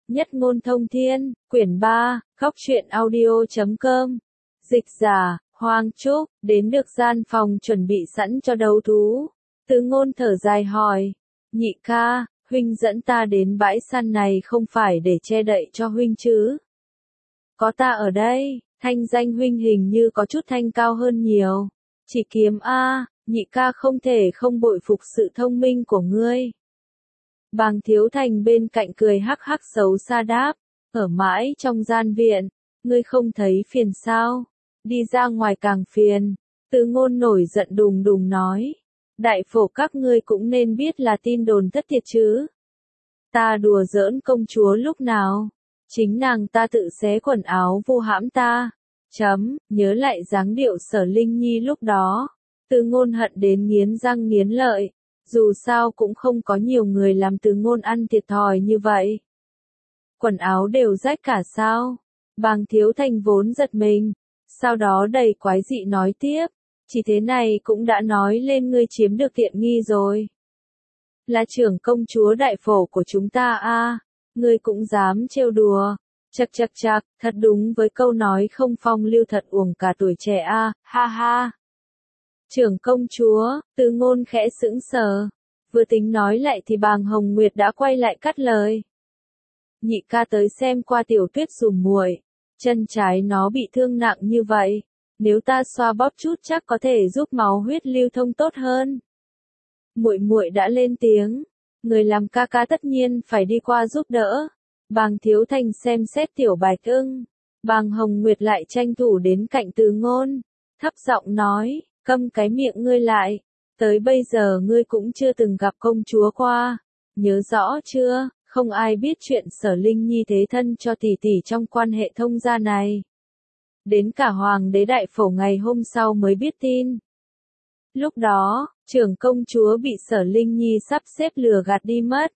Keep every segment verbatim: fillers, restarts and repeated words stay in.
Nhất ngôn thông thiên, quyển ba, khóc chuyện audio chấm com. Dịch giả, Hoàng Trúc, đến được gian phòng chuẩn bị sẵn cho đấu thú. Từ ngôn thở dài hỏi, nhị ca, huynh dẫn ta đến bãi săn này không phải để che đậy cho huynh chứ? Có ta ở đây, thanh danh huynh hình như có chút thanh cao hơn nhiều. Chỉ kiếm a, nhị ca không thể không bội phục sự thông minh của ngươi. Bàng Thiếu Thành bên cạnh cười hắc hắc xấu xa đáp, ở mãi trong gian viện, ngươi không thấy phiền sao? Đi ra ngoài càng phiền. Từ ngôn nổi giận đùng đùng nói, đại phổ các ngươi cũng nên biết là tin đồn thất thiệt chứ. Ta đùa giỡn công chúa lúc nào? Chính nàng ta tự xé quần áo vu hãm ta. Chấm, nhớ lại dáng điệu Sở Linh Nhi lúc đó. Từ ngôn hận đến nghiến răng nghiến lợi. Dù sao cũng không có nhiều người làm Từ ngôn ăn thiệt thòi như vậy. Quần áo đều rách cả sao? Bàng Thiếu Thành vốn giật mình. Sau đó đầy quái dị nói tiếp. Chỉ thế này cũng đã nói lên ngươi chiếm được tiện nghi rồi. Là trưởng công chúa đại phổ của chúng ta a, ngươi cũng dám trêu đùa. Chậc chậc chậc, thật đúng với câu nói không phong lưu thật uổng cả tuổi trẻ a, ha ha. Trưởng công chúa, Từ ngôn khẽ sững sờ. Vừa tính nói lại thì Bàng Hồng Nguyệt đã quay lại cắt lời. Nhị ca tới xem qua Tiểu Tuyết dùm muội, chân trái nó bị thương nặng như vậy, nếu ta xoa bóp chút chắc có thể giúp máu huyết lưu thông tốt hơn. Muội muội đã lên tiếng, người làm ca ca tất nhiên phải đi qua giúp đỡ. Bàng Thiếu Thành xem xét Tiểu Bạch Ưng, Bàng Hồng Nguyệt lại tranh thủ đến cạnh Từ ngôn, thấp giọng nói, câm cái miệng ngươi lại, tới bây giờ ngươi cũng chưa từng gặp công chúa qua, nhớ rõ chưa? Không ai biết chuyện Sở Linh Nhi thế thân cho tỷ tỷ trong quan hệ thông gia này. Đến cả Hoàng đế đại phổ ngày hôm sau mới biết tin. Lúc đó, trưởng công chúa bị Sở Linh Nhi sắp xếp lừa gạt đi mất.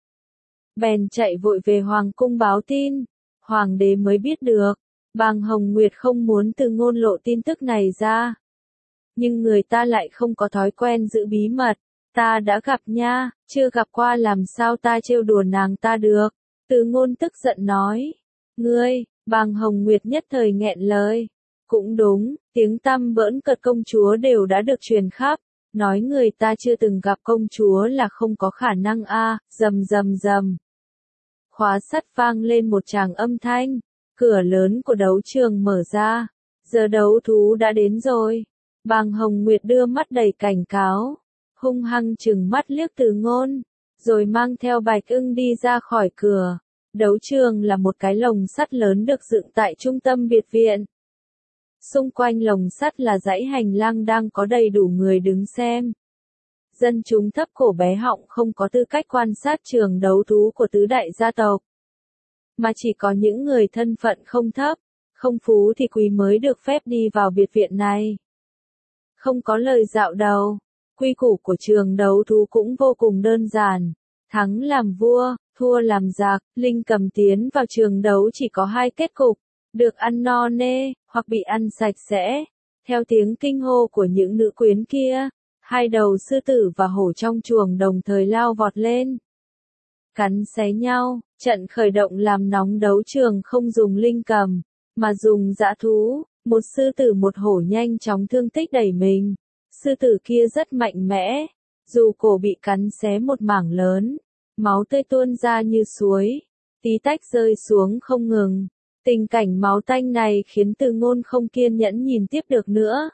Bèn chạy vội về Hoàng cung báo tin. Hoàng đế mới biết được. Bàng Hồng Nguyệt không muốn Từ ngôn lộ tin tức này ra. Nhưng người ta lại không có thói quen giữ bí mật. Ta đã gặp nha, chưa gặp qua làm sao ta trêu đùa nàng ta được. Từ ngôn tức giận nói. Ngươi, Bàng Hồng Nguyệt nhất thời nghẹn lời. Cũng đúng, tiếng tăm bỡn cợt công chúa đều đã được truyền khắp. Nói người ta chưa từng gặp công chúa là không có khả năng a, rầm rầm rầm. Khóa sắt vang lên một tràng âm thanh. Cửa lớn của đấu trường mở ra. Giờ đấu thú đã đến rồi. Bàng Hồng Nguyệt đưa mắt đầy cảnh cáo. Hung hăng chừng mắt liếc Từ ngôn, rồi mang theo Bạch Ưng đi ra khỏi cửa. Đấu trường là một cái lồng sắt lớn được dựng tại trung tâm biệt viện. Xung quanh lồng sắt là dãy hành lang đang có đầy đủ người đứng xem. Dân chúng thấp cổ bé họng không có tư cách quan sát trường đấu thú của tứ đại gia tộc. Mà chỉ có những người thân phận không thấp, không phú thì quý mới được phép đi vào biệt viện này. Không có lời dạo đầu. Quy củ của trường đấu thú cũng vô cùng đơn giản. Thắng làm vua, thua làm giặc. Linh Cầm tiến vào trường đấu chỉ có hai kết cục. Được ăn no nê, hoặc bị ăn sạch sẽ. Theo tiếng kinh hô của những nữ quyến kia, hai đầu sư tử và hổ trong chuồng đồng thời lao vọt lên. Cắn xé nhau, trận khởi động làm nóng đấu trường không dùng linh cầm, mà dùng dã thú. Một sư tử một hổ nhanh chóng thương tích đẩy mình. Sư tử kia rất mạnh mẽ, dù cổ bị cắn xé một mảng lớn, máu tươi tuôn ra như suối, tí tách rơi xuống không ngừng. Tình cảnh máu tanh này khiến Từ ngôn không kiên nhẫn nhìn tiếp được nữa.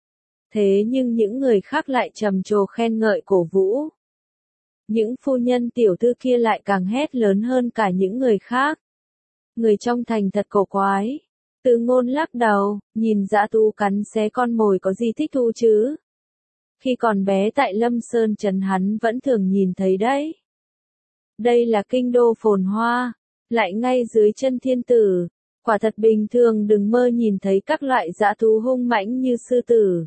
Thế nhưng những người khác lại trầm trồ khen ngợi cổ vũ. Những phu nhân tiểu thư kia lại càng hét lớn hơn cả những người khác. Người trong thành thật cổ quái. Từ ngôn lắc đầu, nhìn dã thú cắn xé con mồi có gì thích thú chứ? Khi còn bé tại Lâm Sơn Trấn hắn vẫn thường nhìn thấy đấy. Đây là kinh đô phồn hoa, lại ngay dưới chân thiên tử. Quả thật bình thường đừng mơ nhìn thấy các loại dã thú hung mãnh như sư tử,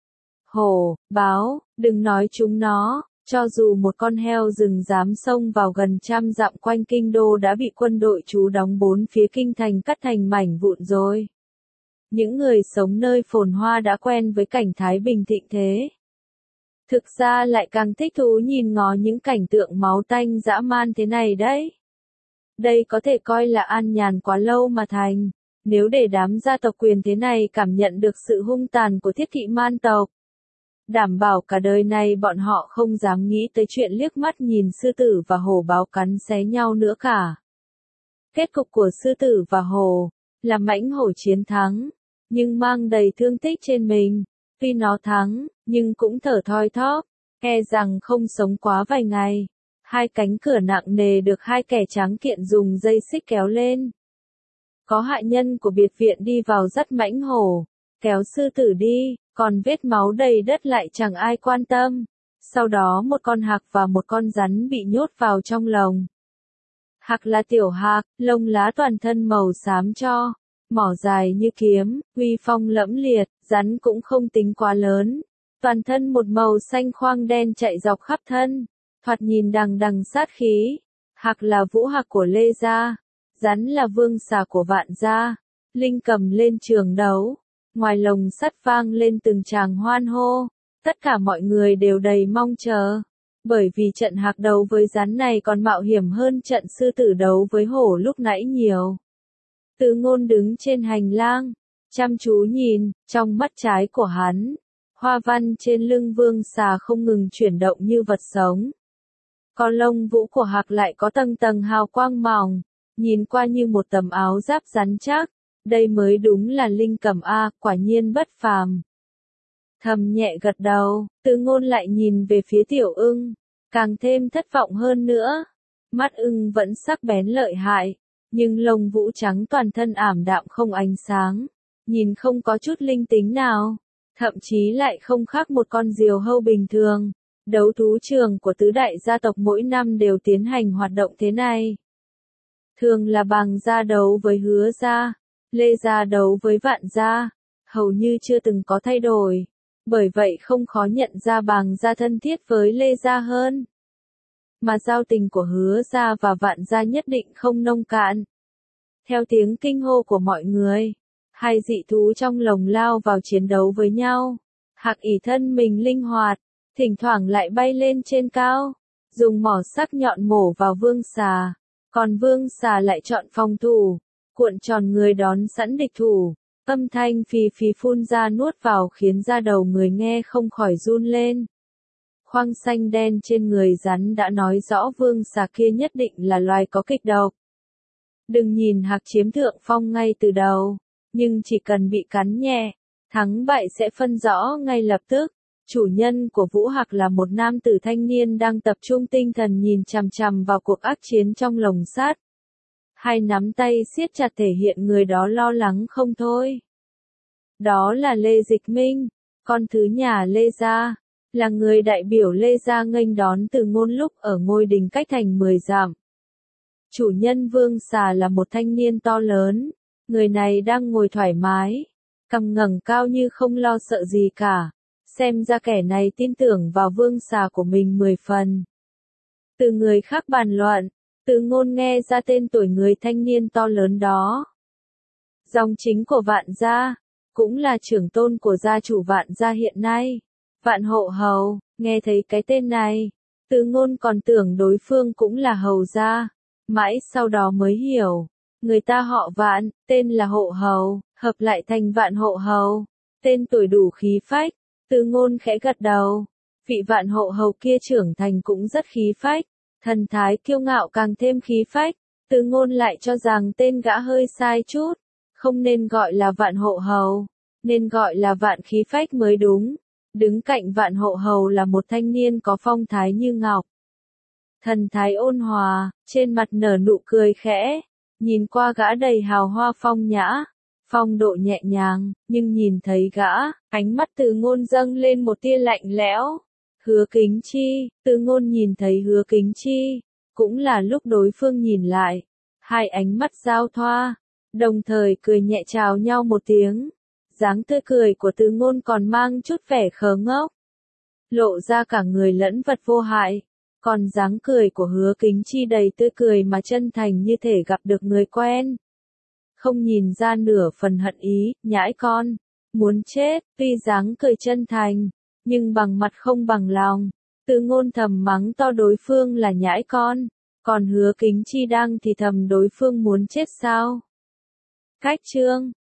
hổ, báo, đừng nói chúng nó. Cho dù một con heo rừng dám xông vào gần trăm dặm quanh kinh đô đã bị quân đội trú đóng bốn phía kinh thành cắt thành mảnh vụn rồi. Những người sống nơi phồn hoa đã quen với cảnh thái bình thịnh thế. Thực ra lại càng thích thú nhìn ngó những cảnh tượng máu tanh dã man thế này đấy. Đây có thể coi là an nhàn quá lâu mà thành. Nếu để đám gia tộc quyền thế này cảm nhận được sự hung tàn của thiết kỵ man tộc, đảm bảo cả đời này bọn họ không dám nghĩ tới chuyện liếc mắt nhìn sư tử và hổ báo cắn xé nhau nữa cả. Kết cục của sư tử và hổ là mãnh hổ chiến thắng, nhưng mang đầy thương tích trên mình. Tuy nó thắng, nhưng cũng thở thoi thóp, e rằng không sống quá vài ngày. Hai cánh cửa nặng nề được hai kẻ tráng kiện dùng dây xích kéo lên. Có hạ nhân của biệt viện đi vào dắt mãnh hổ, kéo sư tử đi, còn vết máu đầy đất lại chẳng ai quan tâm. Sau đó một con hạc và một con rắn bị nhốt vào trong lồng. Hạc là tiểu hạc, lông lá toàn thân màu xám cho, mỏ dài như kiếm, uy phong lẫm liệt, rắn cũng không tính quá lớn. Toàn thân một màu xanh khoang đen chạy dọc khắp thân, thoạt nhìn đằng đằng sát khí. Hạc là vũ hạc của Lê gia, rắn là vương xà của Vạn gia. Linh cầm lên trường đấu, ngoài lồng sắt vang lên từng tràng hoan hô. Tất cả mọi người đều đầy mong chờ, bởi vì trận hạc đấu với rắn này còn mạo hiểm hơn trận sư tử đấu với hổ lúc nãy nhiều. Từ Ngôn đứng trên hành lang, chăm chú nhìn, trong mắt trái của hắn, hoa văn trên lưng vương xà không ngừng chuyển động như vật sống. Còn lông vũ của hạc lại có tầng tầng hào quang mỏng, nhìn qua như một tấm áo giáp rắn chắc. Đây mới đúng là linh cầm a, quả nhiên bất phàm. Thầm nhẹ gật đầu, Từ Ngôn lại nhìn về phía Tiểu Ưng, càng thêm thất vọng hơn nữa. Mắt ưng vẫn sắc bén lợi hại, nhưng lông vũ trắng toàn thân ảm đạm không ánh sáng, nhìn không có chút linh tính nào, thậm chí lại không khác một con diều hâu bình thường. Đấu thú trường của tứ đại gia tộc mỗi năm đều tiến hành hoạt động thế này. Thường là Bàng gia đấu với Hứa gia, Lê gia đấu với Vạn gia, hầu như chưa từng có thay đổi. Bởi vậy không khó nhận ra Bàng gia thân thiết với Lê gia hơn. Mà giao tình của Hứa gia và Vạn gia nhất định không nông cạn. Theo tiếng kinh hô của mọi người, hai dị thú trong lồng lao vào chiến đấu với nhau. Hạc ỷ thân mình linh hoạt, thỉnh thoảng lại bay lên trên cao, dùng mỏ sắc nhọn mổ vào vương xà. Còn vương xà lại chọn phòng thủ, cuộn tròn người đón sẵn địch thủ. Âm thanh phì phì phun ra nuốt vào khiến da đầu người nghe không khỏi run lên. Khoang xanh đen trên người rắn đã nói rõ vương xà kia nhất định là loài có kịch độc. Đừng nhìn hạc chiếm thượng phong ngay từ đầu, nhưng chỉ cần bị cắn nhẹ, thắng bại sẽ phân rõ ngay lập tức. Chủ nhân của Vũ Hạc là một nam tử thanh niên đang tập trung tinh thần nhìn chằm chằm vào cuộc ác chiến trong lồng sắt. Hai nắm tay siết chặt thể hiện người đó lo lắng không thôi. Đó là Lê Dịch Minh, con thứ nhà Lê gia, là người đại biểu Lê gia nghênh đón Từ Ngôn lúc ở ngôi đình cách thành mười dặm. Chủ nhân vương xà là một thanh niên to lớn, người này đang ngồi thoải mái, cằm ngẩng cao như không lo sợ gì cả. Xem ra kẻ này tin tưởng vào vương xà của mình mười phần. Từ người khác bàn luận, Từ Ngôn nghe ra tên tuổi người thanh niên to lớn đó. Dòng chính của Vạn gia, cũng là trưởng tôn của gia chủ Vạn gia hiện nay, Vạn Hộ Hầu. Nghe thấy cái tên này, Từ Ngôn còn tưởng đối phương cũng là hầu gia, mãi sau đó mới hiểu, người ta họ Vạn, tên là Hộ Hầu, hợp lại thành Vạn Hộ Hầu, tên tuổi đủ khí phách. Từ Ngôn khẽ gật đầu, vị Vạn Hộ Hầu kia trưởng thành cũng rất khí phách, thần thái kiêu ngạo càng thêm khí phách. Từ Ngôn lại cho rằng tên gã hơi sai chút, không nên gọi là Vạn Hộ Hầu, nên gọi là Vạn Khí Phách mới đúng. Đứng cạnh Vạn Hộ Hầu là một thanh niên có phong thái như ngọc, thần thái ôn hòa, trên mặt nở nụ cười khẽ, nhìn qua gã đầy hào hoa phong nhã, phong độ nhẹ nhàng, nhưng nhìn thấy gã, ánh mắt Từ Ngôn dâng lên một tia lạnh lẽo. Hứa Kính Chi, Từ Ngôn nhìn thấy Hứa Kính Chi, cũng là lúc đối phương nhìn lại, hai ánh mắt giao thoa, đồng thời cười nhẹ chào nhau một tiếng. Dáng tươi cười của Từ Ngôn còn mang chút vẻ khờ ngốc, lộ ra cả người lẫn vật vô hại, còn dáng cười của Hứa Kính Chi đầy tươi cười mà chân thành như thể gặp được người quen. Không nhìn ra nửa phần hận ý, nhãi con, muốn chết. Tuy dáng cười chân thành, nhưng bằng mặt không bằng lòng. Từ Ngôn thầm mắng to đối phương là nhãi con, Còn Hứa Kính Chi đang thì thầm đối phương muốn chết sao? Cách chương